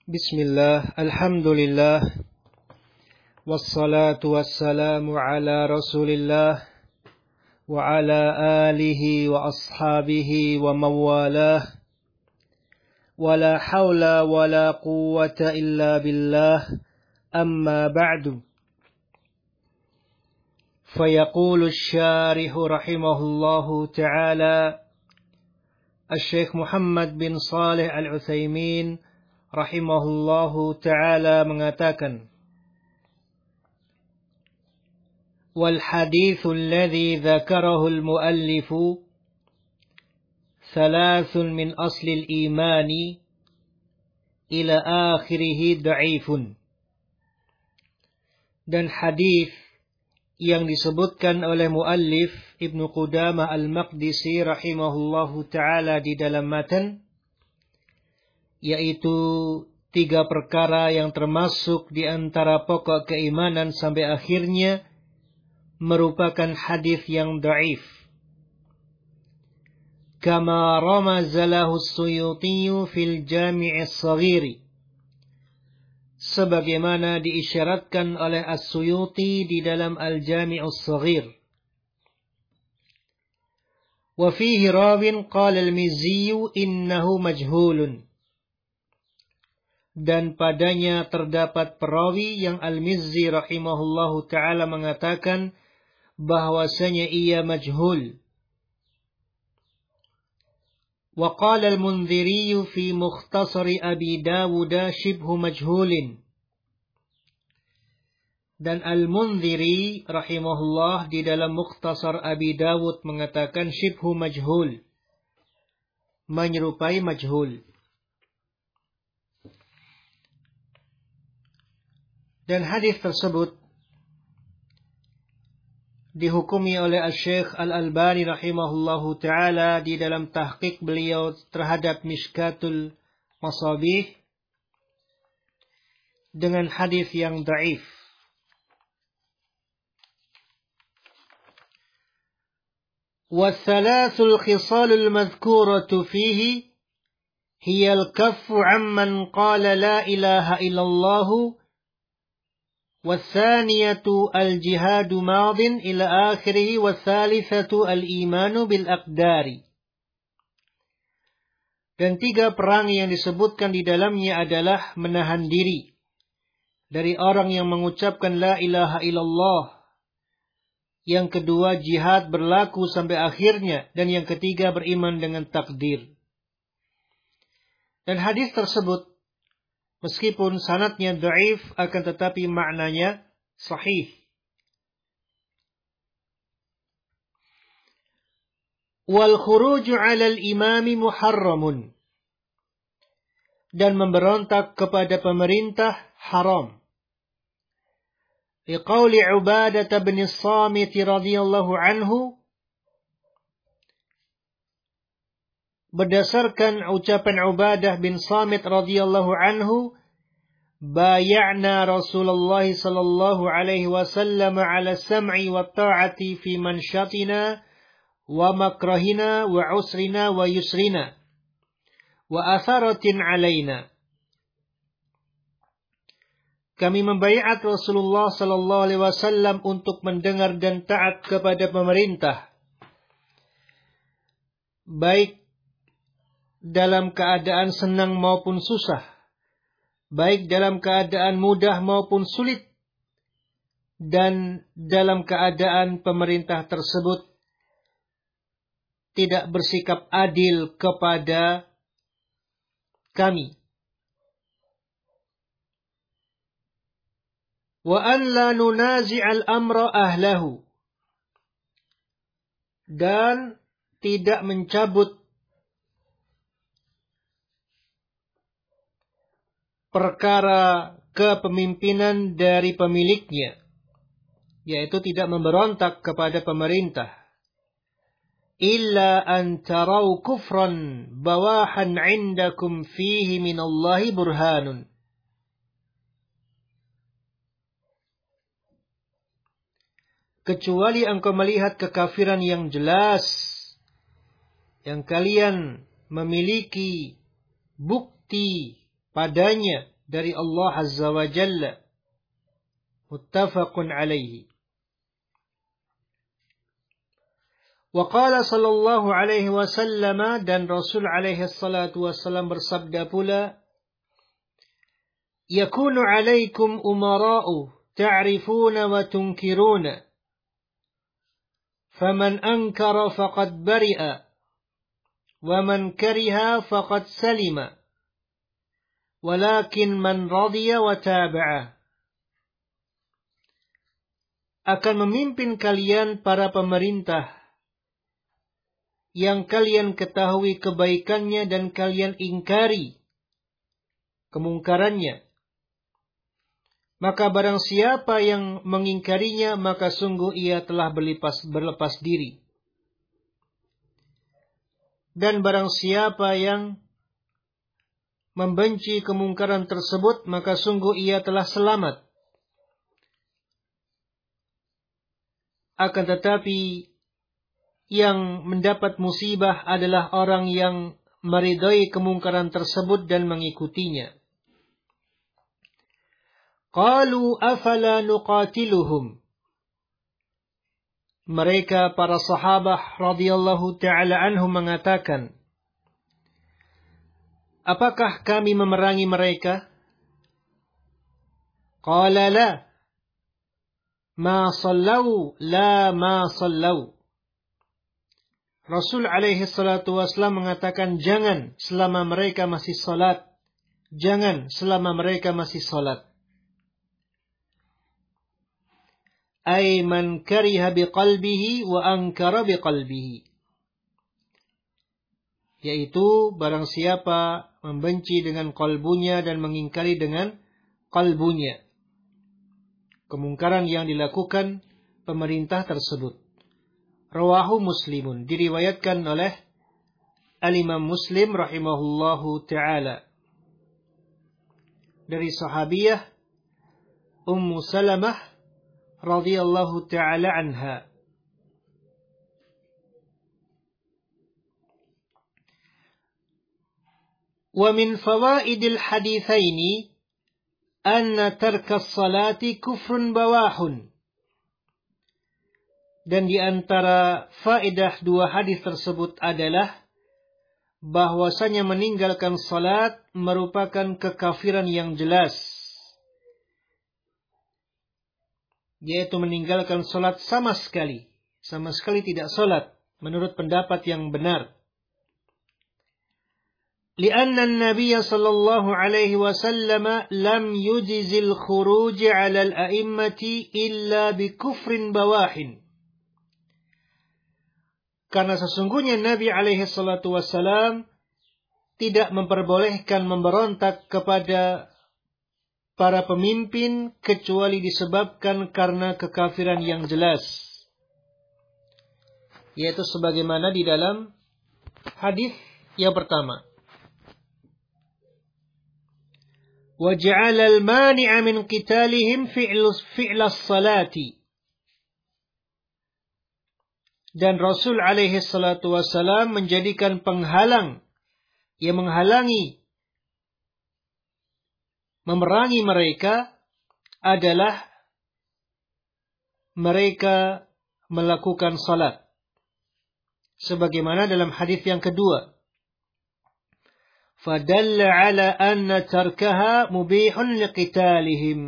Bismillah, alhamdulillah, wassalatu wassalamu ala rasulillah, wa ala alihi wa ashabihi wa mawalah, wa la hawla wa la quwwata illa billah, amma ba'du. Fayaqulu syarihu rahimahullahu ta'ala, Al-Syeikh Muhammad bin Salih Al-Utsaimin rahimahullahu ta'ala mengatakan, wal hadithu alladhi dzakarahu al-muallifu thalathun min asli al-imani ila akhirih da'ifun. Dan hadis yang disebutkan oleh muallif Ibnu Qudamah Al-Maqdisi rahimahullahu ta'ala di dalam matan, yaitu 3 perkara yang termasuk di antara pokok keimanan sampai akhirnya, merupakan hadis yang dhaif. Kama ramazalahu As-Suyuti fil Jami' As-Saghir, sebagaimana diisyaratkan oleh As-Suyuti di dalam Al-Jami' As-Saghir. Wa fihi rawin qala al-Mizzi innahu majhulun. Dan padanya terdapat perawi yang Al-Mizzi rahimahullahu ta'ala mengatakan bahwasanya ia majhul. Wa qala al-Mundhiri fi Mukhtasari Abi Dawud shibhu majhulin. Dan Al-Mundhiri rahimahullah di dalam Mukhtasar Abi Dawud mengatakan shibhu majhul, menyerupai majhul. Dan hadis tersebut dihukumi oleh Al-Syeikh Al-Albani rahimahullahu ta'ala di dalam tahqiq beliau terhadap Mishkatul Masabih dengan hadis yang dhaif. وَالثَّلَاثُ الْخِصَالُ الْمَذْكُورَةُ فِيهِ هِيَ الْكَفُّ عَمَّنْ قَالَ لَا إِلَهَ إِلَّا اللَّهُ والثانية الجهاد ماض إلى آخره والثالثة الإيمان بالأقدار. Dan 3 perang yang disebutkan di dalamnya adalah menahan diri dari orang yang mengucapkan la ilaha illallah. Yang kedua jihad berlaku sampai akhirnya. Dan yang ketiga beriman dengan takdir. Dan hadis tersebut meskipun sanadnya dhaif, akan tetapi maknanya sahih. Wal khuruju 'ala al-imami muharramun. Dan memberontak kepada pemerintah haram. Liqauli Ubadah bin As-Samit radhiyallahu anhu, berdasarkan ucapan Ubadah bin Samit radhiyallahu anhu, bay'na Rasulullah sallallahu alaihi wasallam ala sam'i wa ta'ati fi manshatina wa makrahina wa usrina wa yusrina wa atharatin alaina. Kami membaiat Rasulullah sallallahu alaihi wasallam untuk mendengar dan taat kepada pemerintah, baik dalam keadaan senang maupun susah, baik dalam keadaan mudah maupun sulit, dan dalam keadaan pemerintah tersebut tidak bersikap adil kepada kami. Wa an la nunazi'al amra ahlahu. Dan tidak mencabut perkara kepemimpinan dari pemiliknya, yaitu tidak memberontak kepada pemerintah. Illa an tarau kufran bawahan 'indakum fihi minallahi burhanun. Kecuali engkau melihat kekafiran yang jelas, yang kalian memiliki bukti padanya dari Allah Azza wa Jalla. Muttafaqun alaihi. Wa qala sallallahu alaihi wasallam, dan Rasul alaihi salatu wasallam bersabda pula, yakunu alaikum umara'u ta'rifuna wa tunkiruna, faman ankara faqad bari'a, wa man kariha faqad salima, walakin man radiya wa taba'a. Akan memimpin kalian para pemerintah yang kalian ketahui kebaikannya dan kalian ingkari kemungkarannya. Maka barang siapa yang mengingkarinya, maka sungguh ia telah berlepas diri. Dan barang siapa yang membenci kemungkaran tersebut, maka sungguh ia telah selamat. Akan tetapi yang mendapat musibah adalah orang yang meridai kemungkaran tersebut dan mengikutinya. Qalu afala nuqatiluhum. Mereka para sahabat radhiyallahu ta'ala anhum mengatakan, apakah kami memerangi mereka? Qala la. Ma sallau la ma sallau. Rasul alaihi salatu wassalam mengatakan, jangan selama mereka masih salat. Jangan selama mereka masih salat. Ay man kariha biqalbihi wa ankara biqalbihi. Yaitu barang siapa membenci dengan kalbunya dan mengingkari dengan kalbunya kemungkaran yang dilakukan pemerintah tersebut. Rawahu Muslimun, diriwayatkan oleh Al-Imam Muslim rahimahullahu ta'ala. Dari sahabiyah Ummu Salamah radhiyallahu ta'ala anha. Wa min fawaidil hadithaini anna tarkas salati kufrun bawahun. Dan di antara faedah dua hadis tersebut adalah bahwasanya meninggalkan salat merupakan kekafiran yang jelas. Yaitu meninggalkan salat sama sekali tidak salat menurut pendapat yang benar. لأن النبي صلى الله عليه وسلم لم يجز الخروج على الأئمة إلا بكفر بواح. Karena sesungguhnya Nabi alaihi salatu wassalam tidak memperbolehkan memberontak kepada para pemimpin kecuali disebabkan karena kekafiran yang jelas. Yaitu sebagaimana di dalam hadis yang pertama. وَجَعَلَ الْمَانِعَ مِنْ قِتَالِهِمْ فِعْلَ الصَّلَاةِ. Dan Rasul alaihi salatu wassalam menjadikan penghalang yang menghalangi memerangi mereka adalah mereka melakukan salat. Sebagaimana dalam hadis yang kedua. فَدَلَّ عَلَى أَنَّ تَرْكَهَا مُبِيحٌ لِقِتَالِهِمْ.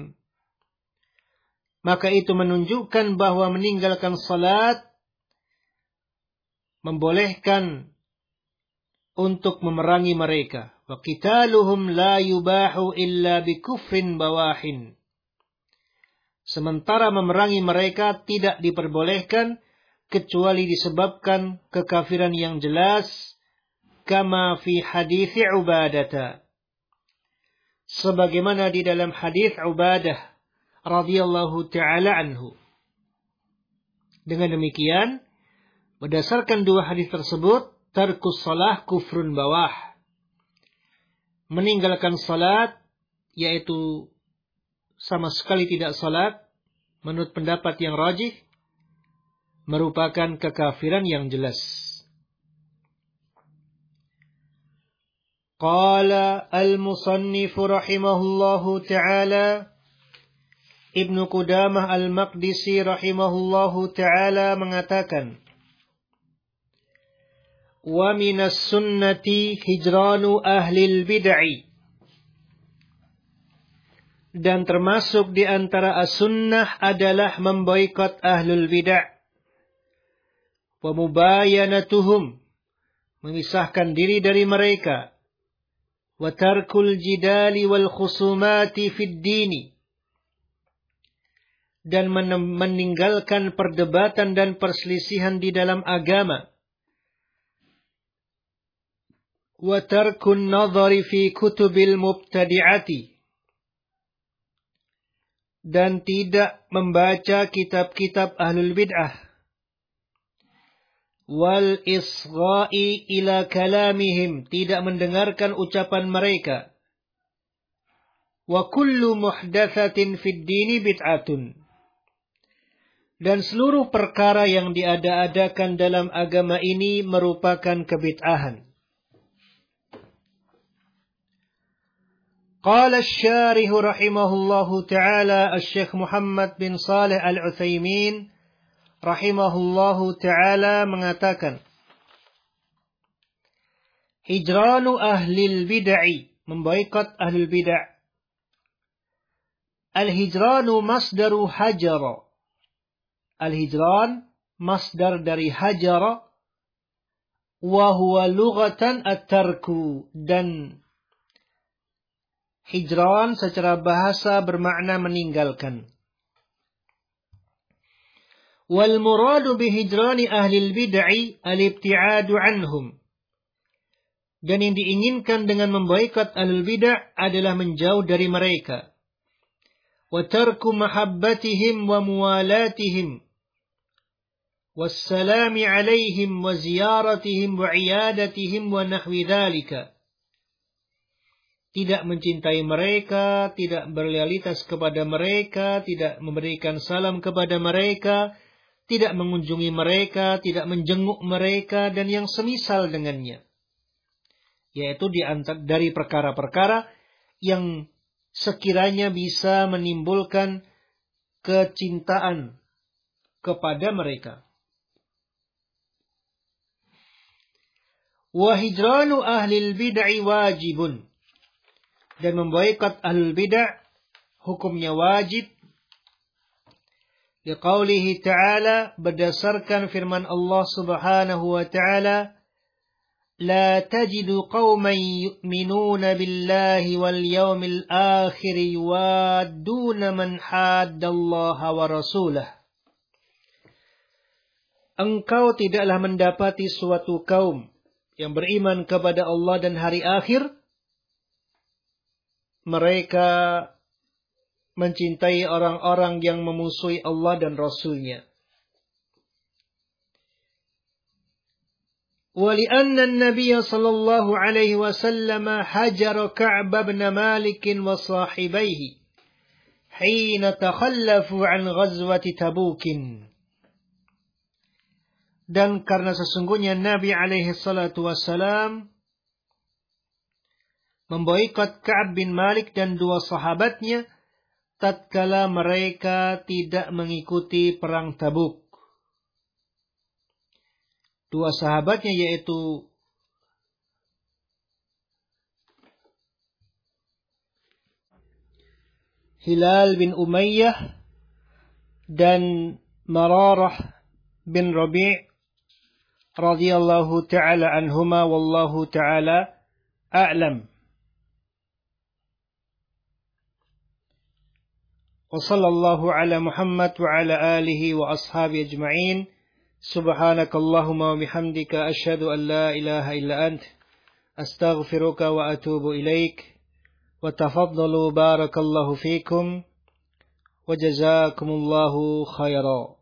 Maka itu menunjukkan bahwa meninggalkan salat membolehkan untuk memerangi mereka. وَقِتَالُهُمْ لَا يُبَاحُ إِلَّا بِكُفْرٍ بَوَاحٍ. Sementara memerangi mereka tidak diperbolehkan kecuali disebabkan kekafiran yang jelas. Kama fi hadits Ubadah. Sebagaimana di dalam hadis Ubadah radhiyallahu ta'ala anhu. Dengan demikian, berdasarkan dua hadis tersebut, tarkus salah kufrun bawah. Meninggalkan salat, yaitu sama sekali tidak salat, menurut pendapat yang rajih, merupakan kekafiran yang jelas. Qala al-musannifu rahimahullahu ta'ala, Ibnu Qudamah al-Maqdisi rahimahullahu ta'ala mengatakan, wa minas sunnati hijranu ahlil bid'ah. Dan termasuk di antara as-sunnah adalah memboikot ahlul bid'ah. Wa mubayanatuhum, memisahkan diri dari mereka. Wa tarkul jidali wal khusumati fid dini, dan meninggalkan perdebatan dan perselisihan di dalam agama. Wa tarkun nadhari fi kutubil mubtadi'ati, dan tidak membaca kitab-kitab ahlul bid'ah. Wal isgha'i ila kalamihim, tidak mendengarkan ucapan mereka. Wa kullu muhdatsatin fid dini bid'atun, dan seluruh perkara yang diada-adakan dalam agama ini merupakan kebid'ahan. Qala asy-syarih rahimahullahu ta'ala Asy-Syaikh Muhammad bin Shalih Al-Utsaimin rahimahullahu ta'ala mengatakan, hijranu ahlil bid'ah, memboikot ahlul bid'ah. Al-hijranu masdaru hajara. Al-hijran masdar dari hajara, wa huwa lughatan at-tarku, dan hijran secara bahasa bermakna meninggalkan. Wal muradu bihijrani ahlil bid'ah al-ibti'adu anhum. Dan yang diinginkan dengan memboikot ahlul bid'ah adalah menjauh dari mereka. Wa tarku mahabbatihim wa muwalatihim. Wassalami alaihim wa ziyaratihim wa iyadatihim wa nahwi dhalika. Tidak mencintai mereka, tidak berloyalitas kepada mereka, tidak memberikan salam kepada mereka, tidak mengunjungi mereka, tidak menjenguk mereka, dan yang semisal dengannya. Yaitu dari perkara-perkara yang sekiranya bisa menimbulkan kecintaan kepada mereka. Wa hijranu ahlil bid'ah wajibun. Dan memboikot ahlul bid'ah hukumnya wajib. Liqaulihi ta'ala, berdasarkan firman Allah subhanahu wa ta'ala, la tajidu qawman yu'minuna billahi wal yawmil akhiri yuwadduna man haddallaha wa rasulah. Engkau tidaklah mendapati suatu kaum yang beriman kepada Allah dan hari akhir, mereka mencintai orang-orang yang memusuhi Allah dan Rasul-Nya. وَلِأَنَّ النَّبِيَّ صَلَّى اللَّهُ عَلَيْهِ وَسَلَّمَ هَجَرَ كَعْبَ بْنَ مَالِكٍ وَصَاحِبَيْهِ حِينَ تَخَلَّفُوا عَنْ غَزْوَةِ تَبُوكٍ. Dan karena sesungguhnya Nabi alaihi salatu wassalam memboikot Ka'ab bin Malik dan dua sahabatnya tatkala mereka tidak mengikuti perang Tabuk. Dua sahabatnya yaitu Hilal bin Umayyah dan Mararah bin Rabi' radhiyallahu ta'ala anhuma wallahu ta'ala a'lam. Wa sallallahu ala Muhammad wa ala alihi wa ashabi ajma'in. Subhanakallahumma wa bihamdika asyhadu an la ilaha illa ant astaghfiruka wa atubu ilaik. Wa tafaddalu barakallahu fikum wa jazakumullahu khairan.